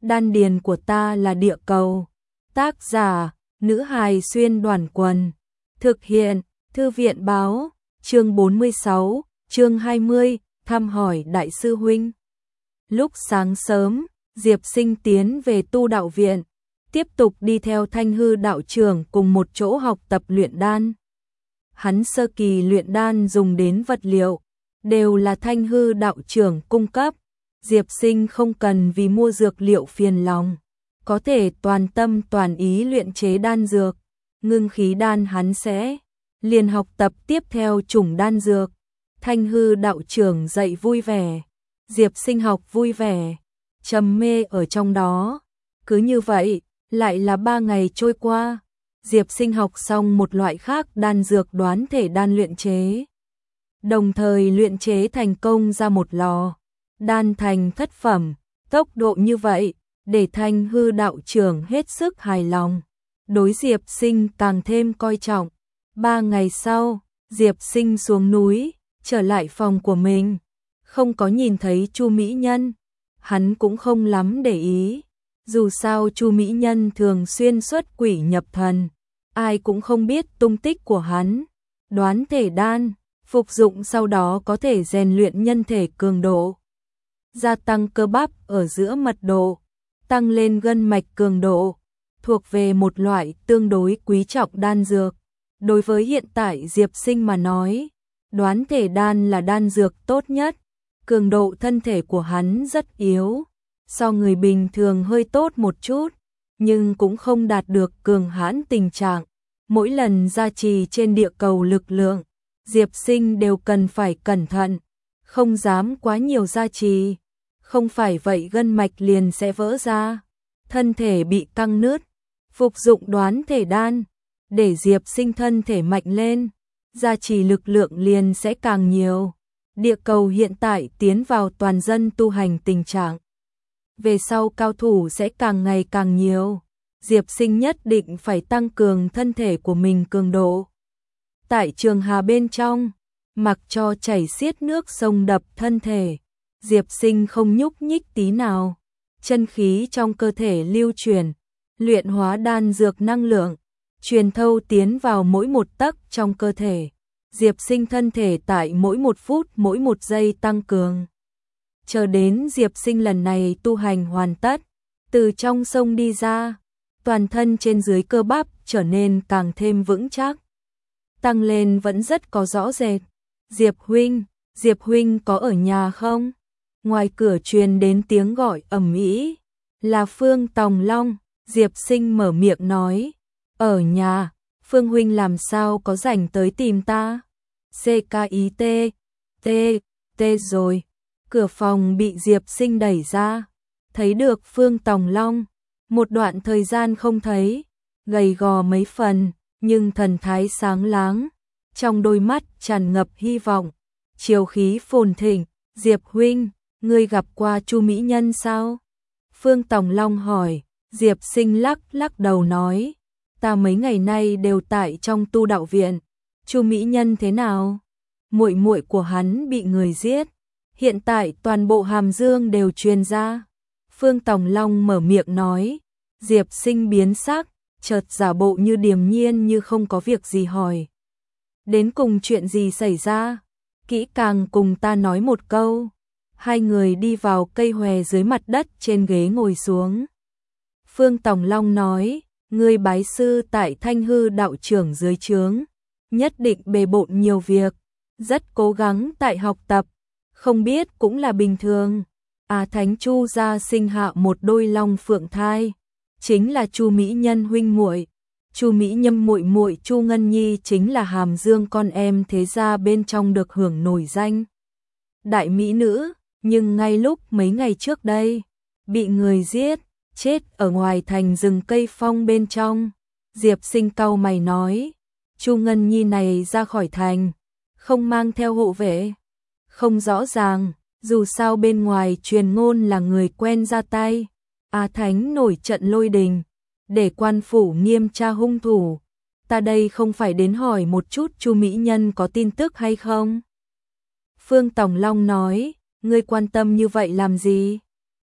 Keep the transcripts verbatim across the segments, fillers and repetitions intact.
Đan điền của ta là địa cầu. Tác giả, nữ hài xuyên đoàn quần. Thực hiện, thư viện báo, chương bốn mươi sáu, chương hai mươi, thăm hỏi đại sư huynh. Lúc sáng sớm, Diệp Sinh tiến về tu đạo viện, tiếp tục đi theo Thanh Hư đạo trưởng cùng một chỗ học tập luyện đan. Hắn sơ kỳ luyện đan dùng đến vật liệu, đều là Thanh Hư đạo trưởng cung cấp. Diệp Sinh không cần vì mua dược liệu phiền lòng, có thể toàn tâm toàn ý luyện chế đan dược. Ngưng khí đan hắn sẽ liền học tập tiếp theo chủng đan dược. Thanh Hư đạo trưởng dạy vui vẻ, Diệp Sinh học vui vẻ, trầm mê ở trong đó. Cứ như vậy, lại là ba ngày trôi qua, Diệp Sinh học xong một loại khác đan dược đoán thể đan luyện chế. Đồng thời luyện chế thành công ra một lò đan thành thất phẩm. Tốc độ như vậy, để Thanh Hư đạo trưởng hết sức hài lòng, đối Diệp Sinh càng thêm coi trọng. Ba ngày sau, Diệp Sinh xuống núi, trở lại phòng của mình, không có nhìn thấy Chu Mỹ Nhân. Hắn cũng không lắm để ý, dù sao Chu Mỹ Nhân thường xuyên xuất quỷ nhập thần, ai cũng không biết tung tích của hắn. Đoán thể đan, phục dụng sau đó có thể rèn luyện nhân thể cường độ, gia tăng cơ bắp ở giữa mật độ, tăng lên gân mạch cường độ, thuộc về một loại tương đối quý trọng đan dược. Đối với hiện tại Diệp Sinh mà nói, đoán thể đan là đan dược tốt nhất. Cường độ thân thể của hắn rất yếu, so người bình thường hơi tốt một chút, nhưng cũng không đạt được cường hãn tình trạng. Mỗi lần gia trì trên địa cầu lực lượng, Diệp Sinh đều cần phải cẩn thận, không dám quá nhiều gia trì, không phải vậy gân mạch liền sẽ vỡ ra, thân thể bị căng nứt. Phục dụng đoán thể đan, để Diệp Sinh thân thể mạnh lên, gia trì lực lượng liền sẽ càng nhiều. Địa cầu hiện tại tiến vào toàn dân tu hành tình trạng, về sau cao thủ sẽ càng ngày càng nhiều. Diệp Sinh nhất định phải tăng cường thân thể của mình cường độ. Tại trường hà bên trong, mặc cho chảy xiết nước sông đập thân thể, Diệp Sinh không nhúc nhích tí nào. Chân khí trong cơ thể lưu chuyển, luyện hóa đan dược năng lượng, truyền thâu tiến vào mỗi một tấc trong cơ thể. Diệp Sinh thân thể tại mỗi một phút mỗi một giây tăng cường. Chờ đến Diệp Sinh lần này tu hành hoàn tất, từ trong sông đi ra, toàn thân trên dưới cơ bắp trở nên càng thêm vững chắc. Tăng lên vẫn rất có rõ rệt. Diệp huynh, Diệp huynh có ở nhà không? Ngoài cửa truyền đến tiếng gọi ầm ĩ, là Phương Tòng Long. Diệp Sinh mở miệng nói, ở nhà. Phương huynh làm sao có rảnh tới tìm ta? C K I T, T, T rồi. Cửa phòng bị Diệp Sinh đẩy ra, thấy được Phương Tòng Long. Một đoạn thời gian không thấy, gầy gò mấy phần, nhưng thần thái sáng láng, trong đôi mắt tràn ngập hy vọng, chiều khí phồn thịnh. Diệp huynh, ngươi gặp qua Chu Mỹ Nhân sao? Phương Tòng Long hỏi. Diệp Sinh lắc lắc đầu nói, ta mấy ngày nay đều tại trong tu đạo viện. Chu Mỹ Nhân thế nào? Muội muội của hắn bị người giết, hiện tại toàn bộ Hàm Dương đều truyền ra. Phương Tòng Long mở miệng nói. Diệp Sinh biến sắc, chợt giả bộ như điềm nhiên như không có việc gì hỏi, đến cùng chuyện gì xảy ra? Kỹ càng cùng ta nói một câu. Hai người đi vào cây hòe dưới mặt đất, trên ghế ngồi xuống. Phương Tòng Long nói, ngươi bái sư tại Thanh Hư đạo trưởng dưới trướng, nhất định bề bộn nhiều việc, rất cố gắng tại học tập, không biết cũng là bình thường. À, Thánh Chu gia sinh hạ một đôi long phượng thai, chính là Chu Mỹ Nhân huynh muội. Chu Mỹ Nhân muội muội Chu Ngân Nhi chính là Hàm Dương con em thế gia bên trong được hưởng nổi danh đại mỹ nữ, nhưng ngay lúc mấy ngày trước đây bị người giết, chết ở ngoài thành rừng cây phong bên trong. Diệp Sinh cau mày nói, Chu Ngân Nhi này ra khỏi thành, không mang theo hộ vệ? Không rõ ràng, dù sao bên ngoài truyền ngôn là người quen ra tay. A Thánh nổi trận lôi đình, để quan phủ nghiêm tra hung thủ. Ta đây không phải đến hỏi một chút Chu Mỹ Nhân có tin tức hay không? Phương Tòng Long nói, ngươi quan tâm như vậy làm gì?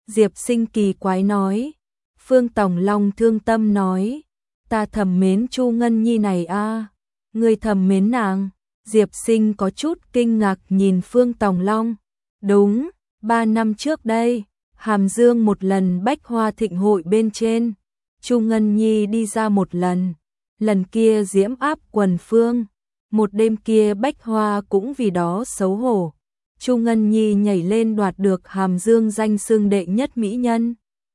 Diệp Sinh kỳ quái nói. Phương Tòng Long thương tâm nói, ta thầm mến Chu Ngân Nhi này a, à. Ngươi thầm mến nàng? Diệp Sinh có chút kinh ngạc nhìn Phương Tòng Long. Đúng, ba năm trước đây, Hàm Dương một lần bách hoa thịnh hội bên trên, Chu Ngân Nhi đi ra một lần, lần kia diễm áp quần phương, một đêm kia bách hoa cũng vì đó xấu hổ. Chu Ngân Nhi nhảy lên đoạt được Hàm Dương danh xưng đệ nhất mỹ nhân.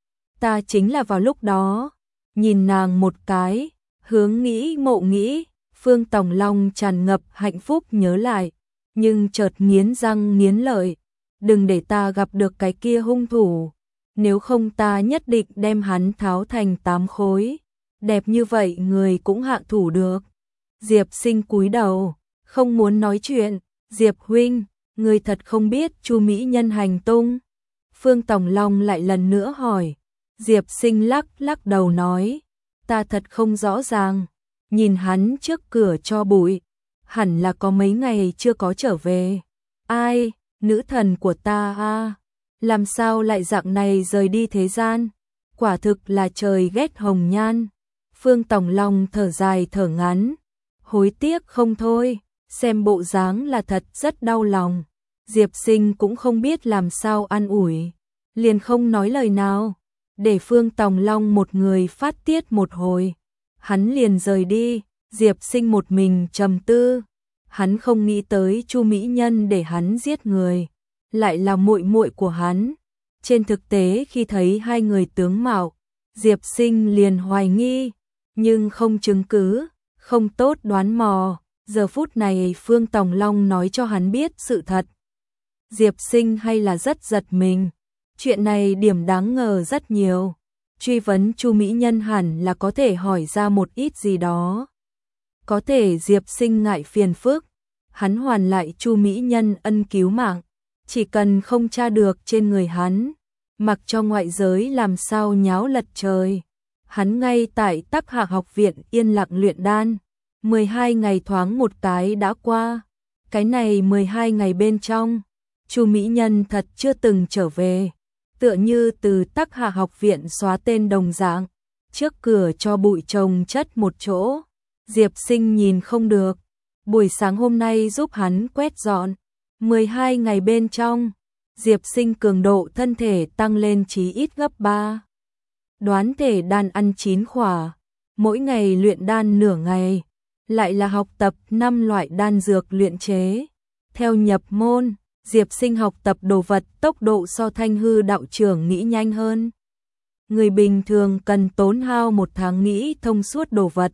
Ta chính là vào lúc đó, nhìn nàng một cái, hướng nghĩ mộ nghĩ, Phương Tòng Long tràn ngập hạnh phúc nhớ lại, nhưng chợt nghiến răng nghiến lợi, đừng để ta gặp được cái kia hung thủ, nếu không ta nhất định đem hắn tháo thành tám khối, đẹp như vậy người cũng hạ thủ được. Diệp Sinh cúi đầu, không muốn nói chuyện. Diệp huynh, người thật không biết Chu mỹ nhân hành tung? Phương Tòng Long lại lần nữa hỏi. Diệp Sinh lắc lắc đầu nói, ta thật không rõ ràng, nhìn hắn trước cửa cho bụi, hẳn là có mấy ngày chưa có trở về. Ai, nữ thần của ta a, làm sao lại dạng này rời đi thế gian, quả thực là trời ghét hồng nhan. Phương Tòng Long thở dài thở ngắn, hối tiếc không thôi, xem bộ dáng là thật rất đau lòng. Diệp Sinh cũng không biết làm sao an ủi, liền không nói lời nào, để Phương Tòng Long một người phát tiết một hồi. Hắn liền rời đi, Diệp Sinh một mình trầm tư, hắn không nghĩ tới Chu mỹ nhân để hắn giết người, lại là muội muội của hắn. Trên thực tế khi thấy hai người tướng mạo, Diệp Sinh liền hoài nghi, nhưng không chứng cứ, không tốt đoán mò. Giờ phút này Phương Tòng Long nói cho hắn biết sự thật, Diệp Sinh hay là rất giật mình. Chuyện này điểm đáng ngờ rất nhiều, truy vấn Chu mỹ nhân hẳn là có thể hỏi ra một ít gì đó. Có thể Diệp Sinh ngại phiền phức, hắn hoàn lại Chu mỹ nhân ân cứu mạng, chỉ cần không tra được trên người hắn, mặc cho ngoại giới làm sao nháo lật trời, hắn ngay tại Tắc Hạ học viện yên lặng luyện đan. mười hai ngày thoáng một cái đã qua, cái này mười hai ngày bên trong, Chu mỹ nhân thật chưa từng trở về, tựa như từ Tắc Hạ học viện xóa tên đồng dạng, trước cửa cho bụi chồng chất một chỗ. Diệp Sinh nhìn không được, buổi sáng hôm nay giúp hắn quét dọn, mười hai ngày bên trong, Diệp Sinh cường độ thân thể tăng lên chí ít gấp ba. Đoán thể đan ăn chín khỏa, mỗi ngày luyện đan nửa ngày, lại là học tập năm loại đan dược luyện chế. Theo nhập môn, Diệp Sinh học tập đồ vật tốc độ so Thanh Hư đạo trưởng nghĩ nhanh hơn. Người bình thường cần tốn hao một tháng nghĩ thông suốt đồ vật.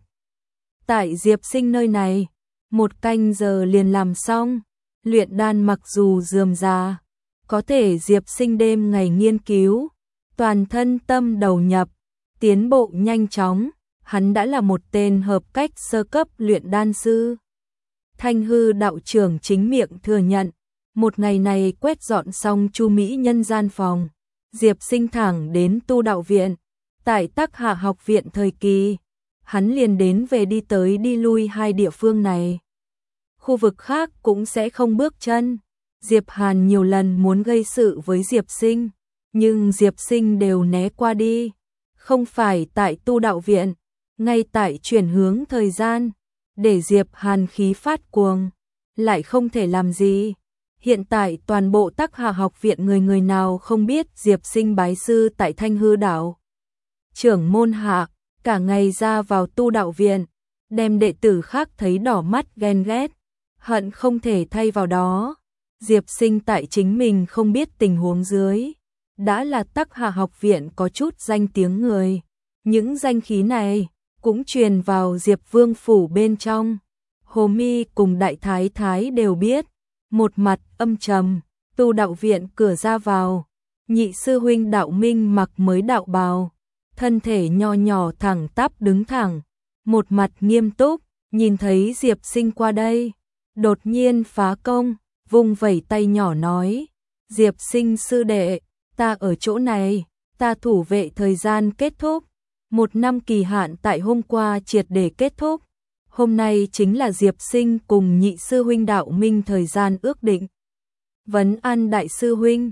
Tại Diệp Sinh nơi này, một canh giờ liền làm xong. Luyện đan mặc dù rườm rà, có thể Diệp Sinh đêm ngày nghiên cứu, toàn thân tâm đầu nhập, tiến bộ nhanh chóng. Hắn đã là một tên hợp cách sơ cấp luyện đan sư. Thanh Hư đạo trưởng chính miệng thừa nhận, một ngày này quét dọn xong Chu mỹ nhân gian phòng, Diệp Sinh thẳng đến tu đạo viện. Tại Tắc Hạ học viện thời kỳ, hắn liền đến về đi tới đi lui hai địa phương này. Khu vực khác cũng sẽ không bước chân. Diệp Hàn nhiều lần muốn gây sự với Diệp Sinh, nhưng Diệp Sinh đều né qua đi. Không phải tại tu đạo viện, ngay tại chuyển hướng thời gian, để Diệp Hàn khí phát cuồng, lại không thể làm gì. Hiện tại toàn bộ Tắc Hạ học viện người người nào không biết Diệp Sinh bái sư tại Thanh Hư đạo trưởng môn hạ, cả ngày ra vào tu đạo viện, đem đệ tử khác thấy đỏ mắt ghen ghét, hận không thể thay vào đó. Diệp Sinh tại chính mình không biết tình huống dưới, đã là Tắc Hạ học viện có chút danh tiếng người. Những danh khí này cũng truyền vào Diệp Vương phủ bên trong. Hồ Mi cùng Đại Thái Thái đều biết, một mặt âm trầm, tu đạo viện cửa ra vào, nhị sư huynh Đạo Minh mặc mới đạo bào, thân thể nho nhỏ thẳng tắp đứng thẳng, một mặt nghiêm túc, nhìn thấy Diệp Sinh qua đây, đột nhiên phá công, vung vẩy tay nhỏ nói, Diệp Sinh sư đệ, ta ở chỗ này, ta thủ vệ thời gian kết thúc, một năm kỳ hạn tại hôm qua triệt để kết thúc, hôm nay chính là Diệp Sinh cùng nhị sư huynh Đạo Minh thời gian ước định. Vấn an đại sư huynh,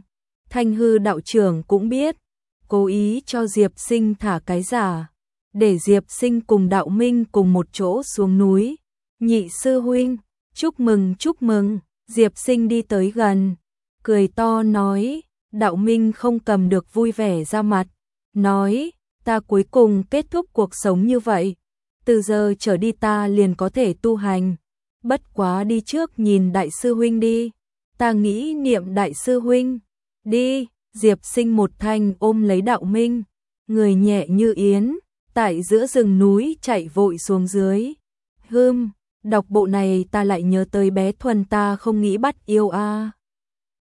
Thanh Hư đạo trưởng cũng biết, cố ý cho Diệp Sinh thả cái giả, để Diệp Sinh cùng Đạo Minh cùng một chỗ xuống núi. Nhị sư huynh, chúc mừng chúc mừng, Diệp Sinh đi tới gần, cười to nói, Đạo Minh không cầm được vui vẻ ra mặt, nói, ta cuối cùng kết thúc cuộc sống như vậy, từ giờ trở đi ta liền có thể tu hành, bất quá đi trước nhìn đại sư huynh đi, ta nghĩ niệm đại sư huynh, đi, Diệp Sinh một thanh ôm lấy Đạo Minh, người nhẹ như yến, tại giữa rừng núi chạy vội xuống dưới. Hừm, đọc bộ này ta lại nhớ tới bé Thuần ta không nghĩ bắt yêu a.